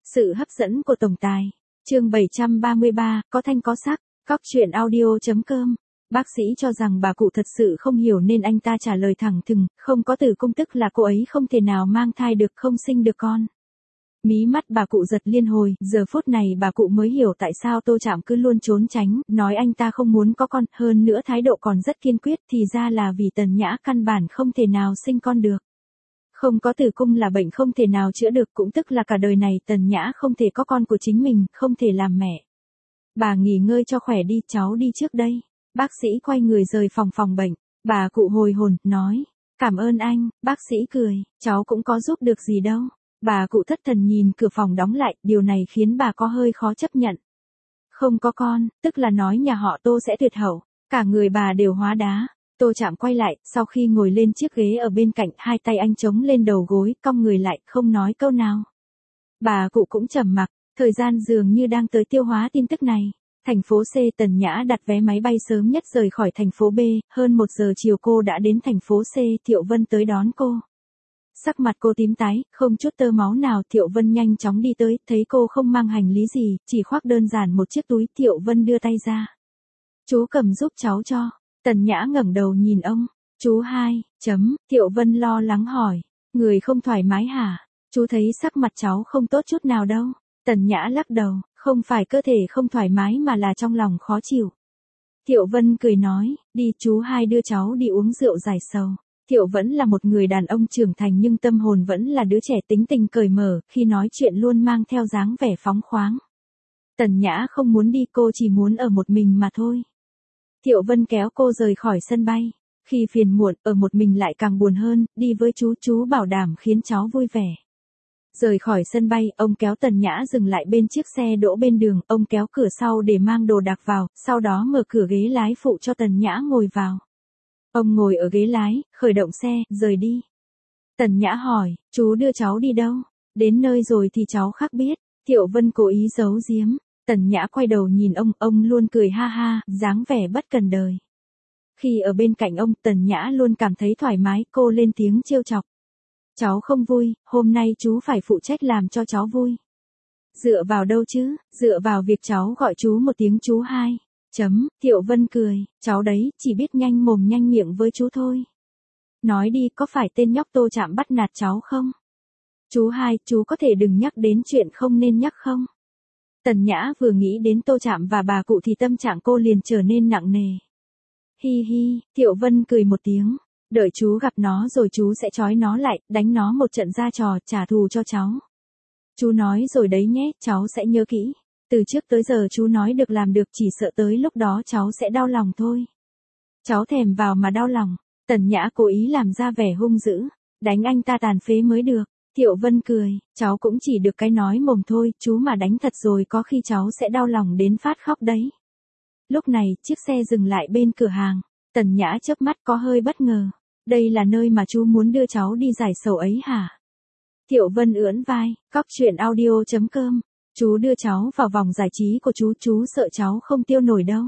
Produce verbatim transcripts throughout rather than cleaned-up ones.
Sự hấp dẫn của tổng tài. Chương bảy trăm ba mươi ba, có thanh có sắc. Cóc truyện audio chấm com. Bác sĩ cho rằng bà cụ thật sự không hiểu nên anh ta trả lời thẳng thừng, không có tử cung tức là cô ấy không thể nào mang thai được, không sinh được con. Mí mắt bà cụ giật liên hồi, giờ phút này bà cụ mới hiểu tại sao Tô Trạm cứ luôn trốn tránh, nói anh ta không muốn có con, hơn nữa thái độ còn rất kiên quyết, thì ra là vì Tần Nhã căn bản không thể nào sinh con được. Không có tử cung là bệnh không thể nào chữa được, cũng tức là cả đời này Tần Nhã không thể có con của chính mình, không thể làm mẹ. Bà nghỉ ngơi cho khỏe đi, cháu đi trước đây. Bác sĩ quay người rời phòng phòng bệnh. Bà cụ hồi hồn, nói, cảm ơn anh. Bác sĩ cười, cháu cũng có giúp được gì đâu. Bà cụ thất thần nhìn cửa phòng đóng lại, điều này khiến bà có hơi khó chấp nhận. Không có con, tức là nói nhà họ Tô sẽ tuyệt hậu. Cả người bà đều hóa đá. Tô Trạm quay lại, sau khi ngồi lên chiếc ghế ở bên cạnh, hai tay anh chống lên đầu gối, cong người lại, không nói câu nào. Bà cụ cũng trầm mặc, thời gian dường như đang tới tiêu hóa tin tức này. Thành phố C, Tần Nhã đặt vé máy bay sớm nhất rời khỏi thành phố B, hơn một giờ chiều cô đã đến thành phố C, Thiệu Vân tới đón cô. Sắc mặt cô tím tái, không chút tơ máu nào, Thiệu Vân nhanh chóng đi tới, thấy cô không mang hành lý gì, chỉ khoác đơn giản một chiếc túi, Thiệu Vân đưa tay ra. Chú cầm giúp cháu cho. Tần Nhã ngẩng đầu nhìn ông. Chú hai, chấm, Thiệu Vân lo lắng hỏi. Người không thoải mái hả? Chú thấy sắc mặt cháu không tốt chút nào đâu. Tần Nhã lắc đầu, không phải cơ thể không thoải mái mà là trong lòng khó chịu. Thiệu Vân cười nói, đi chú hai đưa cháu đi uống rượu giải sầu. Thiệu vẫn là một người đàn ông trưởng thành nhưng tâm hồn vẫn là đứa trẻ tính tình cởi mở, khi nói chuyện luôn mang theo dáng vẻ phóng khoáng. Tần Nhã không muốn đi, cô chỉ muốn ở một mình mà thôi. Thiệu Vân kéo cô rời khỏi sân bay. Khi phiền muộn, ở một mình lại càng buồn hơn, đi với chú, chú bảo đảm khiến cháu vui vẻ. Rời khỏi sân bay, ông kéo Tần Nhã dừng lại bên chiếc xe đỗ bên đường, ông kéo cửa sau để mang đồ đạc vào, sau đó mở cửa ghế lái phụ cho Tần Nhã ngồi vào. Ông ngồi ở ghế lái, khởi động xe, rời đi. Tần Nhã hỏi, chú đưa cháu đi đâu? Đến nơi rồi thì cháu khác biết. Thiệu Vân cố ý giấu giếm. Tần Nhã quay đầu nhìn ông, ông luôn cười ha ha, dáng vẻ bất cần đời. Khi ở bên cạnh ông, Tần Nhã luôn cảm thấy thoải mái, cô lên tiếng trêu chọc. Cháu không vui, hôm nay chú phải phụ trách làm cho cháu vui. Dựa vào đâu chứ, dựa vào việc cháu gọi chú một tiếng chú hai. Chấm, Thiệu Vân cười, cháu đấy, chỉ biết nhanh mồm nhanh miệng với chú thôi. Nói đi, có phải tên nhóc Tô Trạm bắt nạt cháu không? Chú hai, chú có thể đừng nhắc đến chuyện không nên nhắc không? Tần Nhã vừa nghĩ đến Tô Trạm và bà cụ thì tâm trạng cô liền trở nên nặng nề. Hi hi, Thiệu Vân cười một tiếng. Đợi chú gặp nó rồi chú sẽ trói nó lại, đánh nó một trận ra trò, trả thù cho cháu. Chú nói rồi đấy nhé, cháu sẽ nhớ kỹ. Từ trước tới giờ chú nói được làm được, chỉ sợ tới lúc đó cháu sẽ đau lòng thôi. Cháu thèm vào mà đau lòng. Tần Nhã cố ý làm ra vẻ hung dữ. Đánh anh ta tàn phế mới được. Thiệu Vân cười, cháu cũng chỉ được cái nói mồm thôi, chú mà đánh thật rồi có khi cháu sẽ đau lòng đến phát khóc đấy. Lúc này, chiếc xe dừng lại bên cửa hàng. Tần Nhã chớp mắt có hơi bất ngờ. Đây là nơi mà chú muốn đưa cháu đi giải sầu ấy hả? Thiệu Vân ưỡn vai, cóc truyện audio chấm com. Chú đưa cháu vào vòng giải trí của chú, chú sợ cháu không tiêu nổi đâu.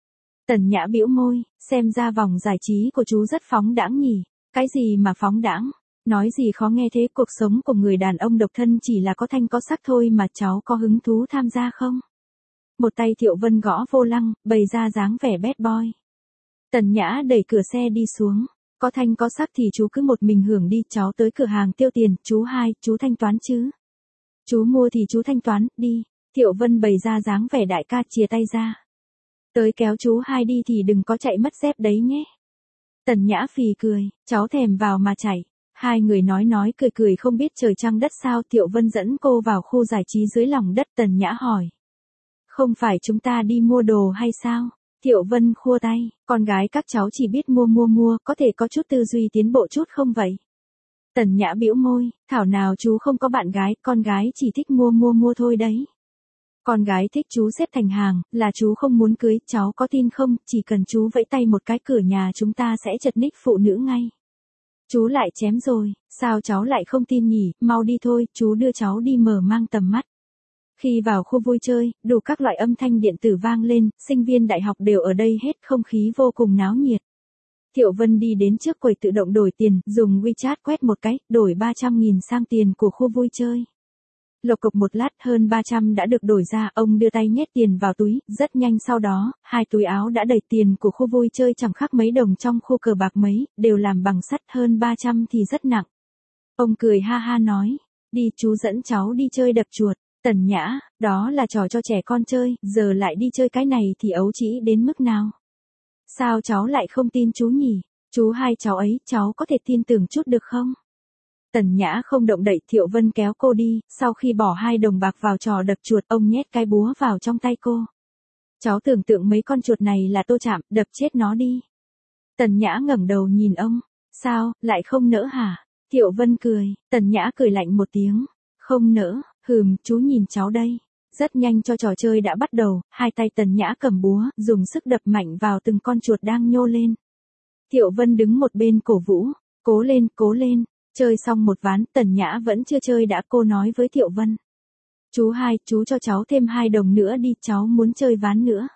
Tần Nhã bĩu môi, xem ra vòng giải trí của chú rất phóng đãng nhỉ. Cái gì mà phóng đãng? Nói gì khó nghe thế, cuộc sống của người đàn ông độc thân chỉ là có thanh có sắc thôi mà, cháu có hứng thú tham gia không? Một tay Thiệu Vân gõ vô lăng, bày ra dáng vẻ bad boy. Tần Nhã đẩy cửa xe đi xuống. Có thanh có sắc thì chú cứ một mình hưởng đi, cháu tới cửa hàng tiêu tiền, chú hai, chú thanh toán chứ. Chú mua thì chú thanh toán, đi. Thiệu Vân bày ra dáng vẻ đại ca, chìa tay ra. Tới kéo chú hai đi thì đừng có chạy mất dép đấy nhé. Tần Nhã phì cười, cháu thèm vào mà chạy. Hai người nói nói cười cười không biết trời trăng đất sao. Thiệu Vân dẫn cô vào khu giải trí dưới lòng đất. Tần Nhã hỏi. Không phải chúng ta đi mua đồ hay sao? Thiệu Vân khua tay, con gái các cháu chỉ biết mua mua mua, có thể có chút tư duy tiến bộ chút không vậy? Tần Nhã bĩu môi, thảo nào chú không có bạn gái, con gái chỉ thích mua mua mua thôi đấy. Con gái thích chú xếp thành hàng, là chú không muốn cưới, cháu có tin không, chỉ cần chú vẫy tay một cái cửa nhà chúng ta sẽ chật ních phụ nữ ngay. Chú lại chém rồi, sao cháu lại không tin nhỉ, mau đi thôi, chú đưa cháu đi mở mang tầm mắt. Khi vào khu vui chơi, đủ các loại âm thanh điện tử vang lên, sinh viên đại học đều ở đây hết, không khí vô cùng náo nhiệt. Thiệu Vân đi đến trước quầy tự động đổi tiền, dùng WeChat quét một cái, đổi ba trăm nghìn sang tiền của khu vui chơi. Lộc cộc một lát hơn ba trăm đã được đổi ra, ông đưa tay nhét tiền vào túi, rất nhanh sau đó, hai túi áo đã đầy tiền của khu vui chơi chẳng khác mấy đồng trong khu cờ bạc mấy, đều làm bằng sắt, hơn ba trăm thì rất nặng. Ông cười ha ha nói, đi chú dẫn cháu đi chơi đập chuột. Tần Nhã, đó là trò cho trẻ con chơi, giờ lại đi chơi cái này thì ấu trĩ đến mức nào? Sao cháu lại không tin chú nhỉ? Chú hai cháu ấy, cháu có thể tin tưởng chút được không? Tần Nhã không động đậy, Thiệu Vân kéo cô đi, sau khi bỏ hai đồng bạc vào trò đập chuột, ông nhét cái búa vào trong tay cô. Cháu tưởng tượng mấy con chuột này là Tô Chạm, đập chết nó đi. Tần Nhã ngẩng đầu nhìn ông, sao, lại không nỡ hả? Thiệu Vân cười, Tần Nhã cười lạnh một tiếng, không nỡ, hừm, chú nhìn cháu đây. Rất nhanh cho trò chơi đã bắt đầu, hai tay Tần Nhã cầm búa, dùng sức đập mạnh vào từng con chuột đang nhô lên. Thiệu Vân đứng một bên cổ vũ, cố lên, cố lên. Chơi xong một ván, Tần Nhã vẫn chưa chơi đã, cô nói với Thiệu Vân. Chú hai, chú cho cháu thêm hai đồng nữa đi, cháu muốn chơi ván nữa.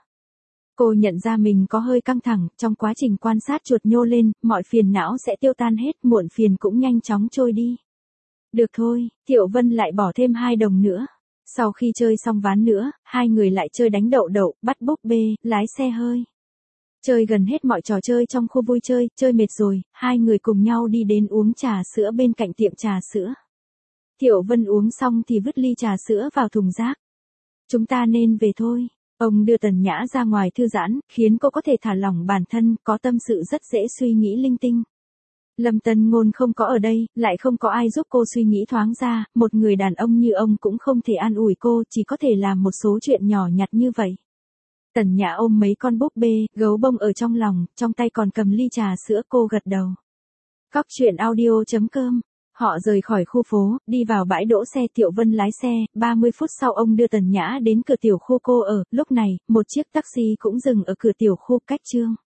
Cô nhận ra mình có hơi căng thẳng, trong quá trình quan sát chuột nhô lên, mọi phiền não sẽ tiêu tan hết, muộn phiền cũng nhanh chóng trôi đi. Được thôi, Thiệu Vân lại bỏ thêm hai đồng nữa. Sau khi chơi xong ván nữa, hai người lại chơi đánh đậu đậu, bắt búp bê, lái xe hơi. Chơi gần hết mọi trò chơi trong khu vui chơi, chơi mệt rồi, hai người cùng nhau đi đến uống trà sữa bên cạnh tiệm trà sữa. Thiệu Vân uống xong thì vứt ly trà sữa vào thùng rác. Chúng ta nên về thôi. Ông đưa Tần Nhã ra ngoài thư giãn, khiến cô có thể thả lỏng bản thân, có tâm sự rất dễ suy nghĩ linh tinh. Lâm Tân Ngôn không có ở đây, lại không có ai giúp cô suy nghĩ thoáng ra, một người đàn ông như ông cũng không thể an ủi cô, chỉ có thể làm một số chuyện nhỏ nhặt như vậy. Tần Nhã ôm mấy con búp bê, gấu bông ở trong lòng, trong tay còn cầm ly trà sữa, cô gật đầu. Cóc truyện audio chấm com. Họ rời khỏi khu phố, đi vào bãi đỗ xe, Thiệu Vân lái xe, ba mươi phút sau ông đưa Tần Nhã đến cửa tiểu khu cô ở, lúc này, một chiếc taxi cũng dừng ở cửa tiểu khu cách Trương